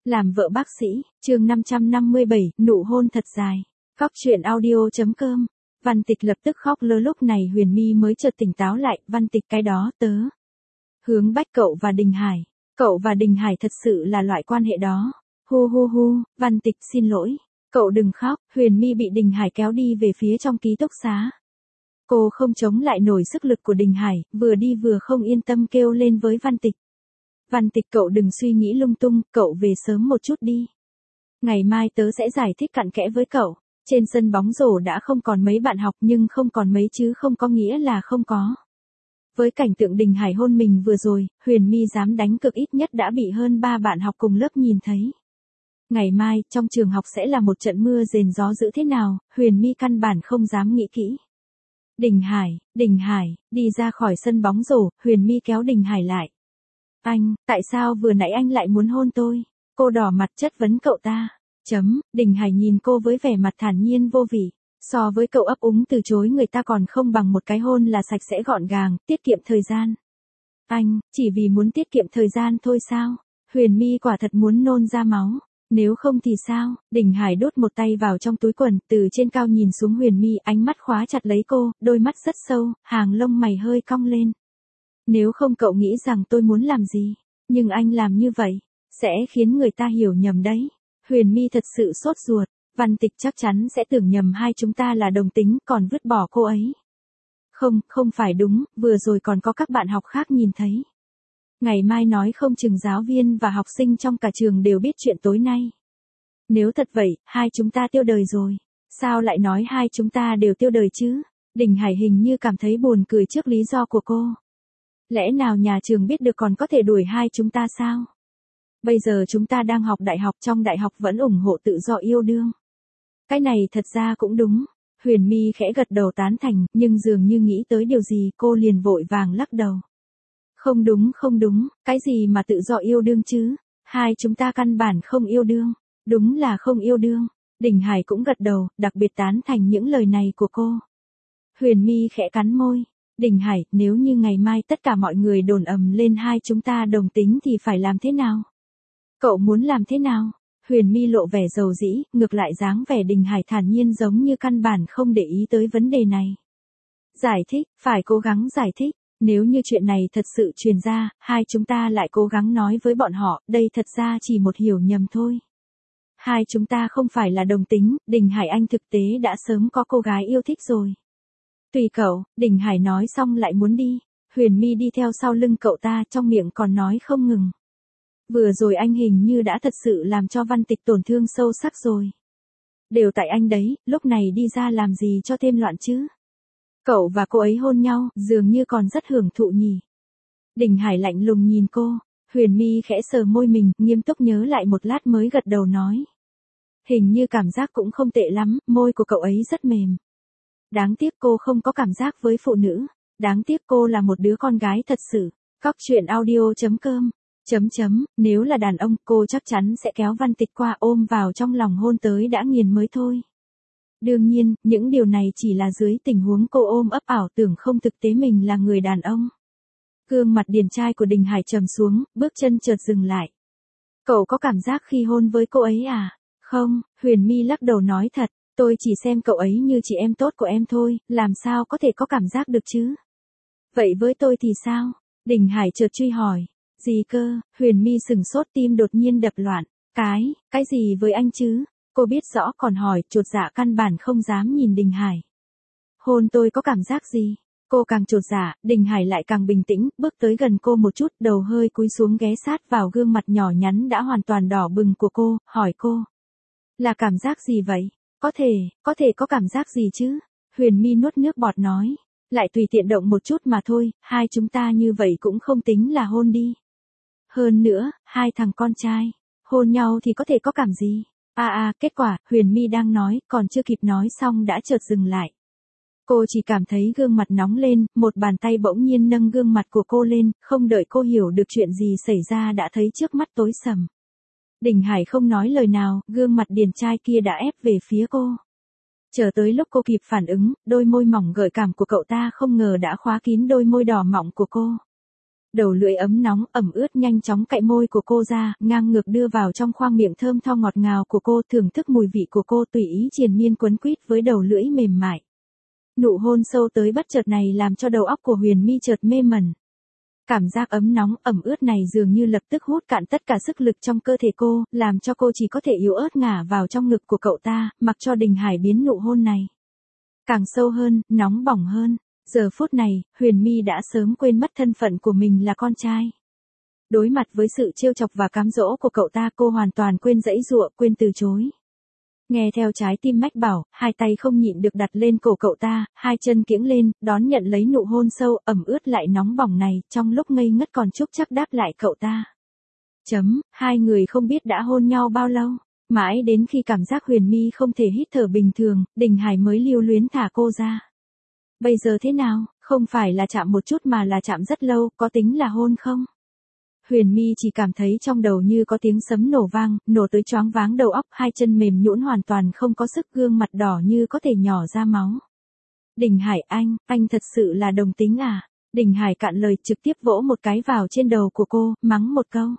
Làm vợ bác sĩ, chương 557, nụ hôn thật dài. Khóc chuyện audio.com. Văn Tịch lập tức khóc lơ, lúc này Huyền My mới chợt tỉnh táo lại. Văn Tịch, cái đó tớ hướng bách cậu và Đình Hải. Cậu và Đình Hải thật sự là loại quan hệ đó. Hu hu hu, Văn Tịch xin lỗi. Cậu đừng khóc. Huyền My bị Đình Hải kéo đi về phía trong ký túc xá. Cô không chống lại nổi sức lực của Đình Hải, vừa đi vừa không yên tâm kêu lên với Văn Tịch. Văn Tịch, cậu đừng suy nghĩ lung tung, cậu về sớm một chút đi. Ngày mai tớ sẽ giải thích cặn kẽ với cậu. Trên sân bóng rổ đã không còn mấy bạn học, nhưng không còn mấy chứ không có nghĩa là không có. Với cảnh tượng Đình Hải hôn mình vừa rồi, Huyền My dám đánh cược ít nhất đã bị hơn 3 bạn học cùng lớp nhìn thấy. Ngày mai, trong trường học sẽ là một trận mưa rền gió dữ thế nào, Huyền My căn bản không dám nghĩ kỹ. Đình Hải, đi ra khỏi sân bóng rổ, Huyền My kéo Đình Hải lại. Anh, tại sao vừa nãy anh lại muốn hôn tôi? Cô đỏ mặt chất vấn cậu ta. Đình Hải nhìn cô với vẻ mặt thản nhiên vô vị. So với cậu ấp úng từ chối người ta còn không bằng một cái hôn là sạch sẽ gọn gàng, tiết kiệm thời gian. Anh, chỉ vì muốn tiết kiệm thời gian thôi sao? Huyền My quả thật muốn nôn ra máu. Nếu không thì sao? Đình Hải đút một tay vào trong túi quần, từ trên cao nhìn xuống Huyền My, ánh mắt khóa chặt lấy cô, đôi mắt rất sâu, hàng lông mày hơi cong lên. Nếu không cậu nghĩ rằng tôi muốn làm gì, nhưng anh làm như vậy, sẽ khiến người ta hiểu nhầm đấy. Huyền My thật sự sốt ruột, Văn Tịch chắc chắn sẽ tưởng nhầm hai chúng ta là đồng tính, còn vứt bỏ cô ấy. Không phải đúng, vừa rồi còn có các bạn học khác nhìn thấy. Ngày mai nói không chừng giáo viên và học sinh trong cả trường đều biết chuyện tối nay. Nếu thật vậy, hai chúng ta tiêu đời rồi. Sao lại nói hai chúng ta đều tiêu đời chứ? Đình Hải hình như cảm thấy buồn cười trước lý do của cô. Lẽ nào nhà trường biết được còn có thể đuổi hai chúng ta sao? Bây giờ chúng ta đang học đại học, trong đại học vẫn ủng hộ tự do yêu đương. Cái này thật ra cũng đúng. Huyền My khẽ gật đầu tán thành, nhưng dường như nghĩ tới điều gì cô liền vội vàng lắc đầu. Không đúng, cái gì mà tự do yêu đương chứ? Hai chúng ta căn bản không yêu đương. Đúng là không yêu đương. Đình Hải cũng gật đầu, đặc biệt tán thành những lời này của cô. Huyền My khẽ cắn môi. Đình Hải, nếu như ngày mai tất cả mọi người đồn ầm lên hai chúng ta đồng tính thì phải làm thế nào? Cậu muốn làm thế nào? Huyền My lộ vẻ dầu dĩ, ngược lại dáng vẻ Đình Hải thản nhiên giống như căn bản không để ý tới vấn đề này. Giải thích, phải cố gắng giải thích. Nếu như chuyện này thật sự truyền ra, hai chúng ta lại cố gắng nói với bọn họ, đây thật ra chỉ một hiểu nhầm thôi. Hai chúng ta không phải là đồng tính, Đình Hải anh thực tế đã sớm có cô gái yêu thích rồi. Tùy cậu, Đình Hải nói xong lại muốn đi. Huyền My đi theo sau lưng cậu ta, trong miệng còn nói không ngừng. Vừa rồi anh hình như đã thật sự làm cho Văn Tịch tổn thương sâu sắc rồi. Đều tại anh đấy, lúc này đi ra làm gì cho thêm loạn chứ? Cậu và cô ấy hôn nhau, dường như còn rất hưởng thụ nhỉ. Đình Hải lạnh lùng nhìn cô. Huyền My khẽ sờ môi mình, nghiêm túc nhớ lại một lát mới gật đầu nói. Hình như cảm giác cũng không tệ lắm, môi của cậu ấy rất mềm. Đáng tiếc cô không có cảm giác với phụ nữ. Đáng tiếc cô là một đứa con gái thật sự. Khóc chuyện audio.com. Nếu là đàn ông, cô chắc chắn sẽ kéo Văn Tịch qua ôm vào trong lòng hôn tới đã nghiền mới thôi. Đương nhiên, những điều này chỉ là dưới tình huống cô ôm ấp ảo tưởng không thực tế mình là người đàn ông. Gương mặt điển trai của Đình Hải trầm xuống, bước chân chợt dừng lại. Cậu có cảm giác khi hôn với cô ấy à? Không, Huyền My lắc đầu nói thật, tôi chỉ xem cậu ấy như chị em tốt của em thôi, làm sao có thể có cảm giác được chứ? Vậy với tôi thì sao? Đình Hải chợt truy hỏi. Gì cơ? Huyền My sừng sốt, tim đột nhiên đập loạn. Cái gì với anh chứ? Cô biết rõ còn hỏi, chột dạ căn bản không dám nhìn Đình Hải. Hôn tôi có cảm giác gì? Cô càng chột dạ, Đình Hải lại càng bình tĩnh, bước tới gần cô một chút, đầu hơi cúi xuống ghé sát vào gương mặt nhỏ nhắn đã hoàn toàn đỏ bừng của cô, hỏi cô. Là cảm giác gì vậy? Có thể có cảm giác gì chứ? Huyền My nuốt nước bọt nói. Lại tùy tiện động một chút mà thôi, hai chúng ta như vậy cũng không tính là hôn đi. Hơn nữa, hai thằng con trai, hôn nhau thì có thể có cảm gì? Kết quả, Huyền My đang nói, còn chưa kịp nói xong đã chợt dừng lại. Cô chỉ cảm thấy gương mặt nóng lên, một bàn tay bỗng nhiên nâng gương mặt của cô lên, không đợi cô hiểu được chuyện gì xảy ra đã thấy trước mắt tối sầm. Đình Hải không nói lời nào, gương mặt điển trai kia đã ép về phía cô. Chờ tới lúc cô kịp phản ứng, đôi môi mỏng gợi cảm của cậu ta không ngờ đã khóa kín đôi môi đỏ mọng của cô. Đầu lưỡi ấm nóng ẩm ướt nhanh chóng cạy môi của cô ra, ngang ngược đưa vào trong khoang miệng thơm tho ngọt ngào của cô, thưởng thức mùi vị của cô tùy ý triền miên quấn quýt với đầu lưỡi mềm mại. Nụ hôn sâu tới bất chợt này làm cho đầu óc của Huyền My chợt mê mẩn. Cảm giác ấm nóng ẩm ướt này dường như lập tức hút cạn tất cả sức lực trong cơ thể cô, làm cho cô chỉ có thể yếu ớt ngả vào trong ngực của cậu ta, mặc cho Đình Hải biến nụ hôn này càng sâu hơn, nóng bỏng hơn. Giờ phút này, Huyền My đã sớm quên mất thân phận của mình là con trai. Đối mặt với sự trêu chọc và cám dỗ của cậu ta, cô hoàn toàn quên giãy giụa, quên từ chối. Nghe theo trái tim mách bảo, hai tay không nhịn được đặt lên cổ cậu ta, hai chân kiễng lên, đón nhận lấy nụ hôn sâu, ẩm ướt lại nóng bỏng này, trong lúc ngây ngất còn chúc chắc đáp lại cậu ta. Hai người không biết đã hôn nhau bao lâu, mãi đến khi cảm giác Huyền My không thể hít thở bình thường, Đình Hải mới lưu luyến thả cô ra. Bây giờ thế nào, không phải là chạm một chút mà là chạm rất lâu, có tính là hôn không? Huyền My chỉ cảm thấy trong đầu như có tiếng sấm nổ vang, nổ tới choáng váng đầu óc, hai chân mềm nhũn hoàn toàn không có sức, gương mặt đỏ như có thể nhỏ ra máu. Đình Hải anh thật sự là đồng tính à? Đình Hải cạn lời trực tiếp vỗ một cái vào trên đầu của cô, mắng một câu.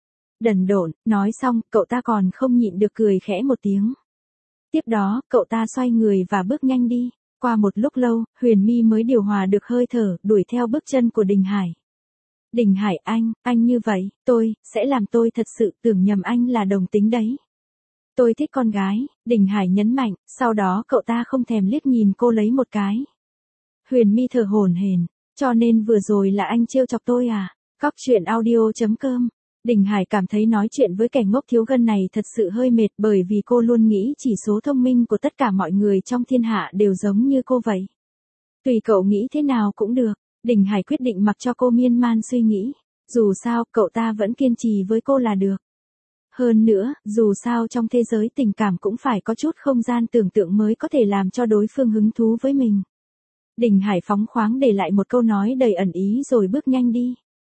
Đần độn, nói xong, cậu ta còn không nhịn được cười khẽ một tiếng. Tiếp đó, cậu ta xoay người và bước nhanh đi. Qua một lúc lâu, Huyền My mới điều hòa được hơi thở, đuổi theo bước chân của Đình Hải. Đình Hải anh như vậy, sẽ làm tôi thật sự tưởng nhầm anh là đồng tính đấy. Tôi thích con gái, Đình Hải nhấn mạnh, sau đó cậu ta không thèm liếc nhìn cô lấy một cái. Huyền My thở hổn hển, cho nên vừa rồi là anh trêu chọc tôi à? Cóc truyện audio.com. Đình Hải cảm thấy nói chuyện với kẻ ngốc thiếu gân này thật sự hơi mệt, bởi vì cô luôn nghĩ chỉ số thông minh của tất cả mọi người trong thiên hạ đều giống như cô vậy. Tùy cậu nghĩ thế nào cũng được. Đình Hải quyết định mặc cho cô miên man suy nghĩ. Dù sao, cậu ta vẫn kiên trì với cô là được. Hơn nữa, dù sao trong thế giới tình cảm cũng phải có chút không gian tưởng tượng mới có thể làm cho đối phương hứng thú với mình. Đình Hải phóng khoáng để lại một câu nói đầy ẩn ý rồi bước nhanh đi.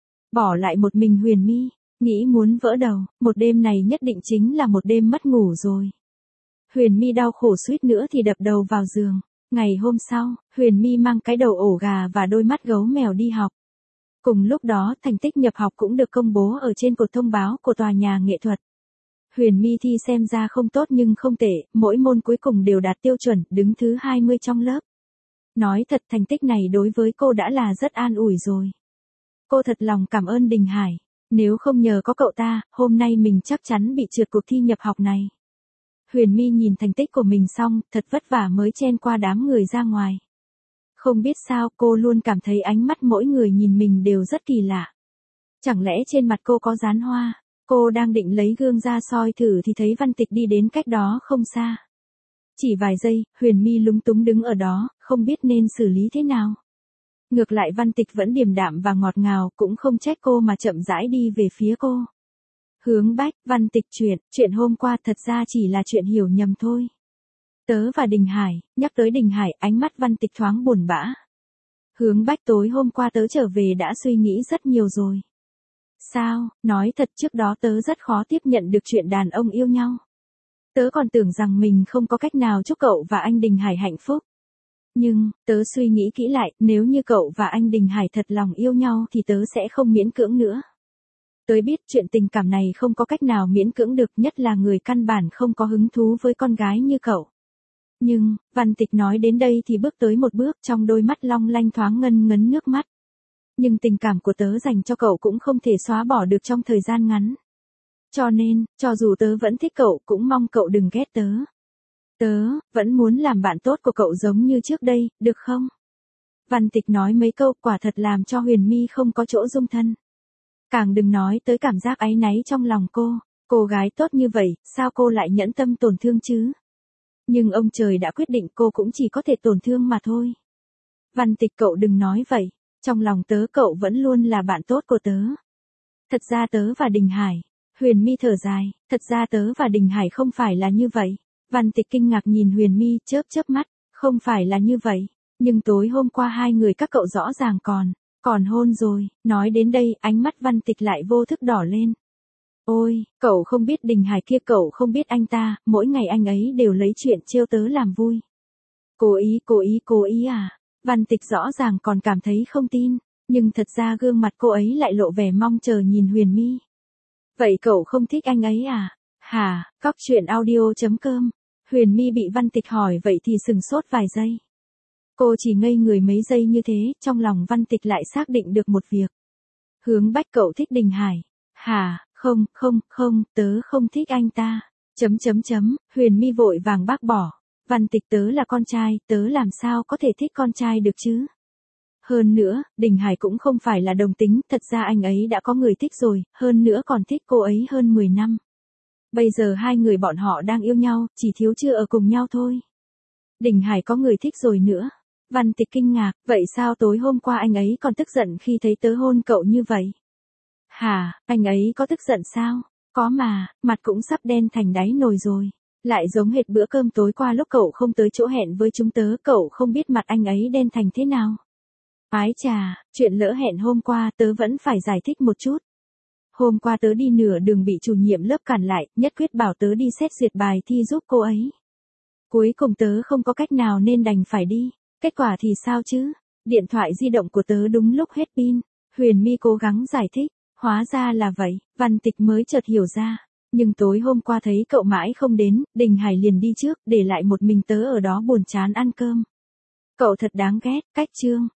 Bỏ lại một mình Huyền My, nghĩ muốn vỡ đầu, một đêm này nhất định chính là một đêm mất ngủ rồi. Huyền My đau khổ suýt nữa thì đập đầu vào giường. Ngày hôm sau, Huyền My mang cái đầu ổ gà và đôi mắt gấu mèo đi học. Cùng lúc đó, thành tích nhập học cũng được công bố ở trên cột thông báo của tòa nhà nghệ thuật. Huyền My thi xem ra không tốt nhưng không tệ, mỗi môn cuối cùng đều đạt tiêu chuẩn, đứng thứ 20 trong lớp. Nói thật, thành tích này đối với cô đã là rất an ủi rồi. Cô thật lòng cảm ơn Đình Hải. Nếu không nhờ có cậu ta, hôm nay mình chắc chắn bị trượt cuộc thi nhập học này. Huyền My nhìn thành tích của mình xong, thật vất vả mới chen qua đám người ra ngoài. Không biết sao, cô luôn cảm thấy ánh mắt mỗi người nhìn mình đều rất kỳ lạ. Chẳng lẽ trên mặt cô có dán hoa? Cô đang định lấy gương ra soi thử thì thấy Văn Tịch đi đến cách đó không xa. Chỉ vài giây, Huyền My lúng túng đứng ở đó, không biết nên xử lý thế nào. Ngược lại Văn Tịch vẫn điềm đạm và ngọt ngào, cũng không trách cô mà chậm rãi đi về phía cô. Hướng Bách, Văn Tịch chuyện hôm qua thật ra chỉ là chuyện hiểu nhầm thôi. Tớ và Đình Hải, nhắc tới Đình Hải, ánh mắt Văn Tịch thoáng buồn bã. Hướng Bách, tối hôm qua tớ trở về đã suy nghĩ rất nhiều rồi. Sao, nói thật trước đó tớ rất khó tiếp nhận được chuyện đàn ông yêu nhau. Tớ còn tưởng rằng mình không có cách nào chúc cậu và anh Đình Hải hạnh phúc. Nhưng, tớ suy nghĩ kỹ lại, nếu như cậu và anh Đình Hải thật lòng yêu nhau thì tớ sẽ không miễn cưỡng nữa. Tớ biết chuyện tình cảm này không có cách nào miễn cưỡng được, nhất là người căn bản không có hứng thú với con gái như cậu. Nhưng, Văn Tịch nói đến đây thì bước tới một bước, trong đôi mắt long lanh thoáng ngân ngấn nước mắt. Nhưng tình cảm của tớ dành cho cậu cũng không thể xóa bỏ được trong thời gian ngắn. Cho nên, cho dù tớ vẫn thích cậu, cũng mong cậu đừng ghét tớ. Tớ, vẫn muốn làm bạn tốt của cậu giống như trước đây, được không? Văn Tịch nói mấy câu quả thật làm cho Huyền My không có chỗ dung thân. Càng đừng nói tới cảm giác áy náy trong lòng cô gái tốt như vậy, sao cô lại nhẫn tâm tổn thương chứ? Nhưng ông trời đã quyết định cô cũng chỉ có thể tổn thương mà thôi. Văn Tịch, cậu đừng nói vậy, trong lòng tớ cậu vẫn luôn là bạn tốt của tớ. Thật ra tớ và Đình Hải, Huyền My thở dài, thật ra tớ và Đình Hải không phải là như vậy. Văn Tịch kinh ngạc nhìn Huyền My, chớp mắt, không phải là như vậy, nhưng tối hôm qua hai người các cậu rõ ràng còn hôn rồi. Nói đến đây, ánh mắt Văn Tịch lại vô thức đỏ lên. Ôi, cậu không biết Đình Hải kia, cậu không biết anh ta, mỗi ngày anh ấy đều lấy chuyện trêu tớ làm vui. Cố ý à? Văn Tịch rõ ràng còn cảm thấy không tin. Nhưng thật ra gương mặt cô ấy lại lộ vẻ mong chờ nhìn Huyền My. Vậy cậu không thích anh ấy à? Hả? Cóc truyện audio.com. Huyền My bị Văn Tịch hỏi vậy thì sừng sốt vài giây. Cô chỉ ngây người mấy giây như thế, trong lòng Văn Tịch lại xác định được một việc. Hướng Bách cậu thích Đình Hải. Hả? Không, tớ không thích anh ta. Huyền My vội vàng bác bỏ. Văn Tịch tớ là con trai, tớ làm sao có thể thích con trai được chứ? Hơn nữa, Đình Hải cũng không phải là đồng tính, thật ra anh ấy đã có người thích rồi, hơn nữa còn thích cô ấy hơn 10 năm. Bây giờ hai người bọn họ đang yêu nhau, chỉ thiếu chưa ở cùng nhau thôi. Đình Hải có người thích rồi nữa. Văn Tịch kinh ngạc, vậy sao tối hôm qua anh ấy còn tức giận khi thấy tớ hôn cậu như vậy? Hả, anh ấy có tức giận sao? Có mà, mặt cũng sắp đen thành đáy nồi rồi. Lại giống hệt bữa cơm tối qua lúc cậu không tới chỗ hẹn với chúng tớ, cậu không biết mặt anh ấy đen thành thế nào. Ái chà, chuyện lỡ hẹn hôm qua tớ vẫn phải giải thích một chút. Hôm qua tớ đi nửa đường bị chủ nhiệm lớp cản lại, nhất quyết bảo tớ đi xét duyệt bài thi giúp cô ấy. Cuối cùng tớ không có cách nào nên đành phải đi. Kết quả thì sao chứ? Điện thoại di động của tớ đúng lúc hết pin. Huyền My cố gắng giải thích. Hóa ra là vậy, Văn Tịch mới chợt hiểu ra. Nhưng tối hôm qua thấy cậu mãi không đến, Đình Hải liền đi trước, để lại một mình tớ ở đó buồn chán ăn cơm. Cậu thật đáng ghét, cách chương.